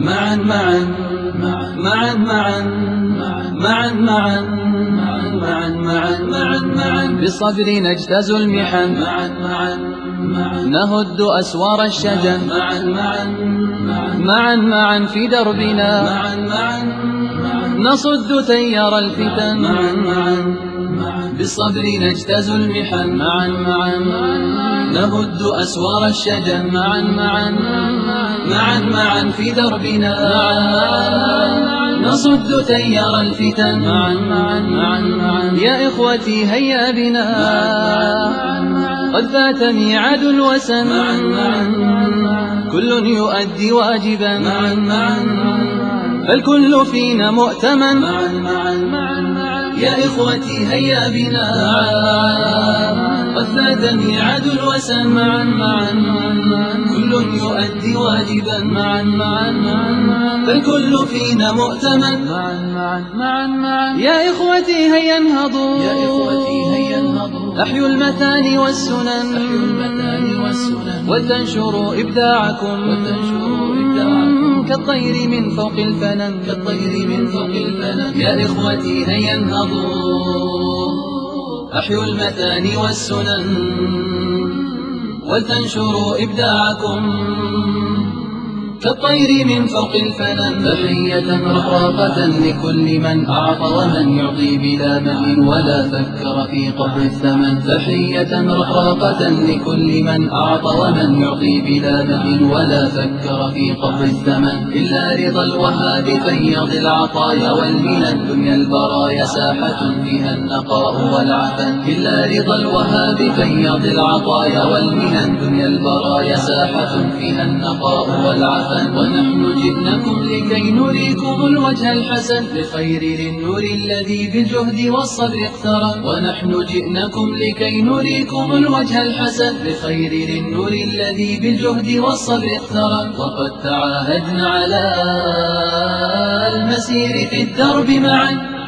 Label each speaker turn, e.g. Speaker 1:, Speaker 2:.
Speaker 1: معا معا معا معا معا معا معا معا معا بالصبر نجتاز المحن معا معا نهد أسوار الشجن معا معا معا في دربنا معا نصد تيار الفتن معا بالصبر نجتاز المحن معا نهد أسوار الشجن معا معا في دربنا نصد تيار الفتن معا يا إخوتي هيا بنا قد فات ميعاد الوسن كل يؤدي واجبا فالكل فينا مؤتمن يا إخوتي هيا بنا قد فات ميعاد الوسن كل يؤدي واجبا فالكل فينا مؤتمن يا إخوتي هيا انهضوا أحيوا المثاني والسنن وتنشروا إبداعكم كالطير من فوق الفنن يا إخوتي هيا انهضوا أحيوا المثاني والسنن وتنشروا إبداعكم كالطير من فوق الفنن تحية رقراقة لكل من أعطى ومن يعطي بلا من ولا فكر في قدر الثمن تحية رقراقة لكل من أعطى ومن يعطي بلا من ولا فكر في قدر الثمن إلا رضا الوهاب فيض العطايا والمنن دنيا البرايا ساحة فيها النقاء والعفن إلا رضا الوهاب فيض العطايا والمنن دنيا البرايا ساحة فيها النقاء والعفن ونحن جئناكم لكي نريكم الوجه الحسن لخير للنور الذي بالجهد والصبر اقترن ونحن جئناكم لكي نريكم الوجه الحسن لخير للنور الذي بالجهد والصبر اقترن وقد تعاهدنا على المسير في الدرب معا